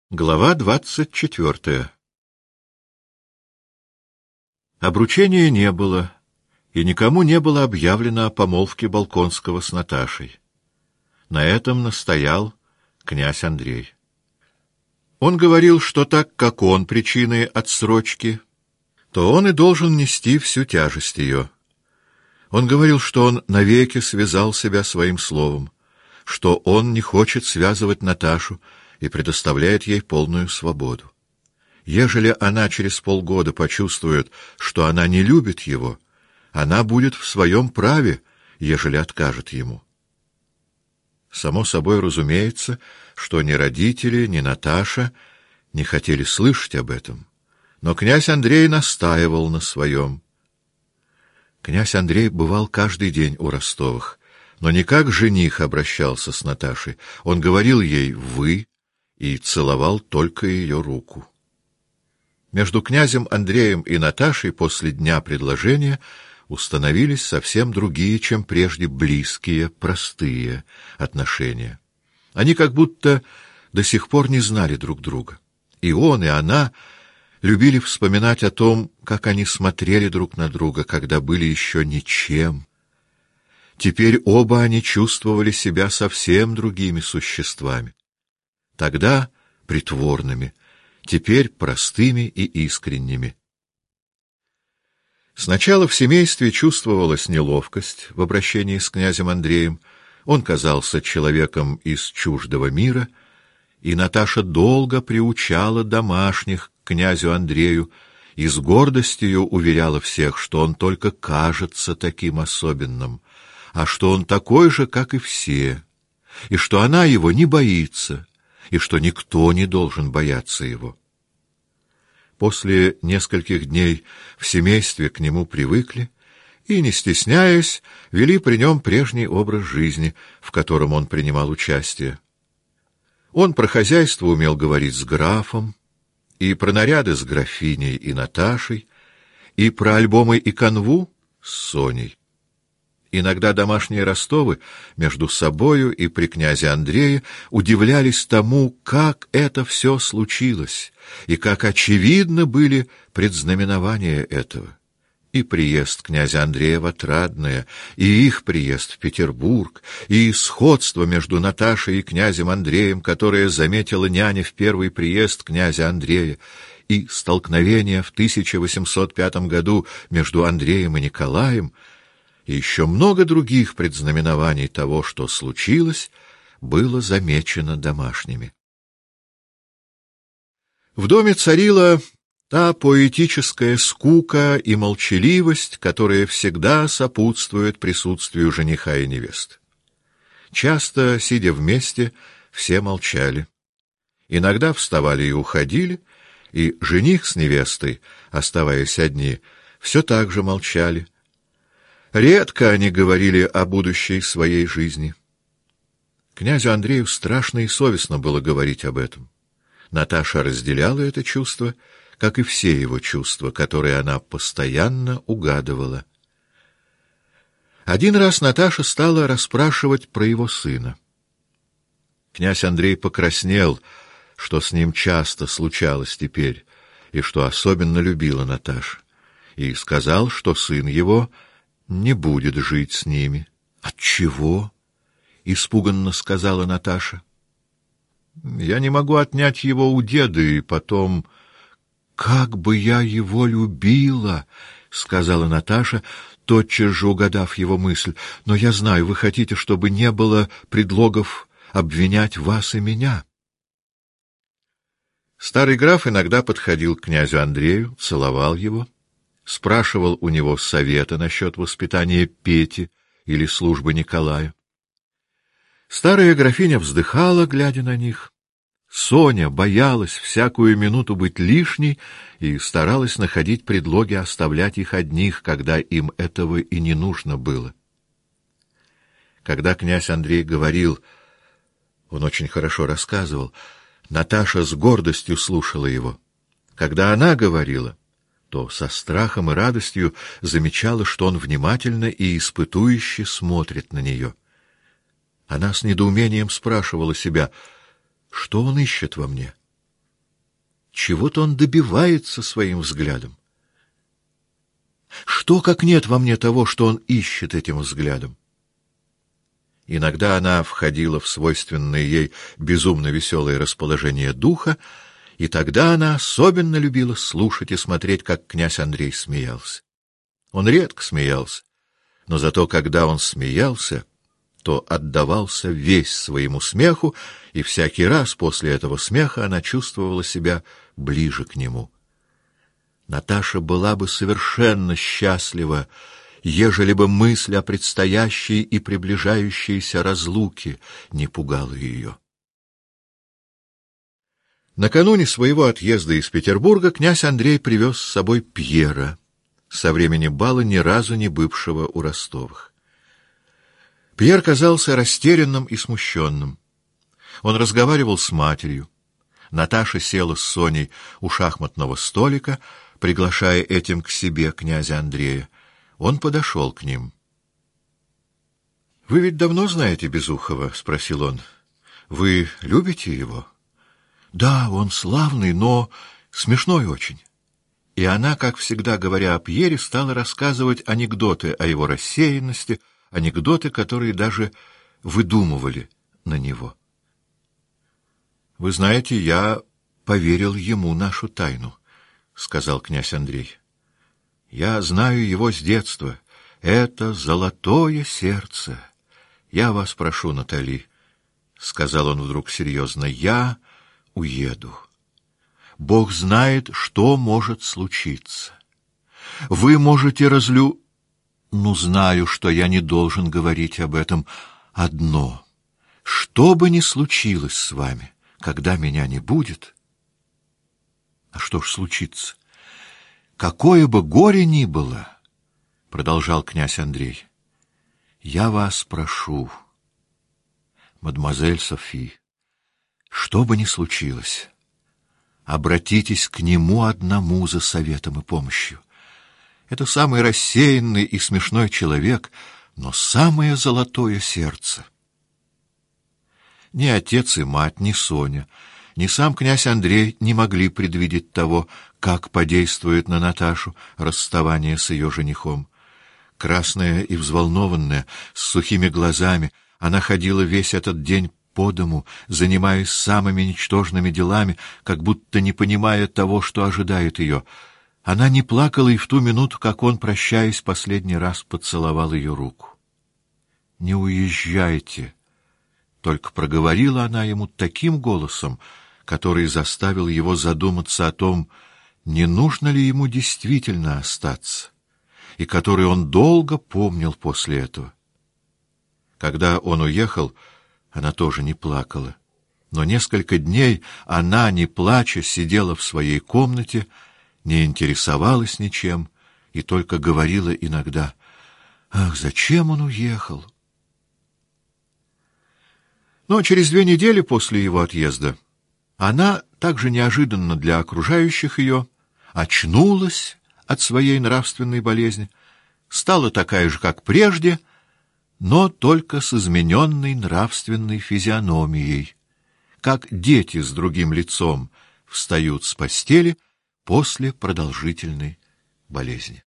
Глава 24. Обручения не было, и никому не было объявлено о помолвке Болконского с Наташей. На этом настоял князь Андрей. Он говорил, что так как он причиной отсрочки, то он и должен нести всю тяжесть ее. Он говорил, что он навеки связал себя своим словом, что он не хочет связывать Наташу и предоставляет ей полную свободу. Ежели она через полгода почувствует, что она не любит его, она будет в своем праве, ежели откажет ему. Само собой разумеется, что ни родители, ни Наташа не хотели слышать об этом, но князь Андрей настаивал на своем. Князь Андрей бывал каждый день у Ростовых, но не как жених обращался с Наташей, он говорил ей «вы» и целовал только ее руку. Между князем Андреем и Наташей после дня предложения установились совсем другие, чем прежде близкие, простые отношения. Они как будто до сих пор не знали друг друга. И он, и она любили вспоминать о том, как они смотрели друг на друга, когда были еще ничем. Теперь оба они чувствовали себя совсем другими существами. Тогда притворными, теперь простыми и искренними. Сначала в семействе чувствовалась неловкость в обращении с князем Андреем. Он казался человеком из чуждого мира, и Наташа долго приучала домашних к князю Андрею и с гордостью уверяла всех, что он только кажется таким особенным, а что он такой же, как и все, и что она его не боится, и что никто не должен бояться его. После нескольких дней в семействе к нему привыкли и, не стесняясь, вели при нем прежний образ жизни, в котором он принимал участие. Он про хозяйство умел говорить с графом, и про наряды с графиней и Наташей, и про альбомы и канву с Соней. Иногда домашние Ростовы между собою и при князе Андрее удивлялись тому, как это все случилось, и как очевидно были предзнаменования этого. И приезд князя Андрея в Отрадное, и их приезд в Петербург, и сходство между Наташей и князем Андреем, которое заметила няня в первый приезд князя Андрея, и столкновение в 1805 году между Андреем и Николаем, и еще много других предзнаменований того, что случилось, было замечено домашними. В доме царила та поэтическая скука и молчаливость, которая всегда сопутствует присутствию жениха и невесты. Часто, сидя вместе, все молчали. Иногда вставали и уходили, и жених с невестой, оставаясь одни, все так же молчали. Редко они говорили о будущей своей жизни. Князю Андрею страшно и совестно было говорить об этом. Наташа разделяла это чувство, как и все его чувства, которые она постоянно угадывала. Один раз Наташа стала расспрашивать про его сына. Князь Андрей покраснел, что с ним часто случалось теперь, и что особенно любила Наташа, и сказал, что сын его не будет жить с ними. — Отчего? — испуганно сказала Наташа. — Я не могу отнять его у деда, и потом... — Как бы я его любила! — сказала Наташа, тотчас же угадав его мысль. — Но я знаю, вы хотите, чтобы не было предлогов обвинять вас и меня. Старый граф иногда подходил к князю Андрею, целовал его, спрашивал у него совета насчет воспитания Пети или службы Николаю. Старая графиня вздыхала, глядя на них. Соня боялась всякую минуту быть лишней и старалась находить предлоги оставлять их одних, когда им этого и не нужно было. Когда князь Андрей говорил, он очень хорошо рассказывал, Наташа с гордостью слушала его. Когда она говорила, то со страхом и радостью замечала, что он внимательно и испытующе смотрит на нее. Она с недоумением спрашивала себя, что он ищет во мне, Чего-то он добивается своим взглядом. Что, как нет во мне того, что он ищет этим взглядом? Иногда она входила в свойственное ей безумно веселое расположение духа, и тогда она особенно любила слушать и смотреть, как князь Андрей смеялся. Он редко смеялся, но зато когда он смеялся, то отдавался весь своему смеху, и всякий раз после этого смеха она чувствовала себя ближе к нему. Наташа была бы совершенно счастлива, ежели бы мысль о предстоящей и приближающейся разлуке не пугала ее. Накануне своего отъезда из Петербурга князь Андрей привез с собой Пьера, со времени бала ни разу не бывшего у Ростовых. Пьер казался растерянным и смущенным. Он разговаривал с матерью. Наташа села с Соней у шахматного столика, приглашая этим к себе князя Андрея. Он подошел к ним. — Вы ведь давно знаете Безухова? — спросил он. — Вы любите его? — Да, он славный, но смешной очень. И она, как всегда говоря о Пьере, стала рассказывать анекдоты о его рассеянности, анекдоты, которые даже выдумывали на него. — Вы знаете, я поверил ему нашу тайну, — сказал князь Андрей. — Я знаю его с детства. Это золотое сердце. Я вас прошу, Натали, — сказал он вдруг серьезно, — я уеду. Бог знает, что может случиться. Вы можете Ну, знаю, что я не должен говорить об этом. Одно. Что бы ни случилось с вами, когда меня не будет... А что ж случится? Какое бы горе ни было, — продолжал князь Андрей, — я вас прошу, мадемуазель Софи, что бы ни случилось, обратитесь к нему одному за советом и помощью. Это самый рассеянный и смешной человек, но самое золотое сердце. Ни отец и мать, ни Соня, ни сам князь Андрей не могли предвидеть того, как подействует на Наташу расставание с ее женихом. Красная и взволнованная, с сухими глазами, она ходила весь этот день по дому, занимаясь самыми ничтожными делами, как будто не понимая того, что ожидает ее. Она не плакала и в ту минуту, как он, прощаясь, последний раз поцеловал ее руку. «Не уезжайте!» — только проговорила она ему таким голосом, который заставил его задуматься о том, не нужно ли ему действительно остаться, и который он долго помнил после этого. Когда он уехал, она тоже не плакала, но несколько дней она, не плача, сидела в своей комнате, не интересовалась ничем и только говорила иногда: «Ах, зачем он уехал?» Но через 2 недели после его отъезда она, также неожиданно для окружающих ее, очнулась от своей нравственной болезни, стала такая же, как прежде, но только с измененной нравственной физиономией, как дети с другим лицом встают с постели после продолжительной болезни.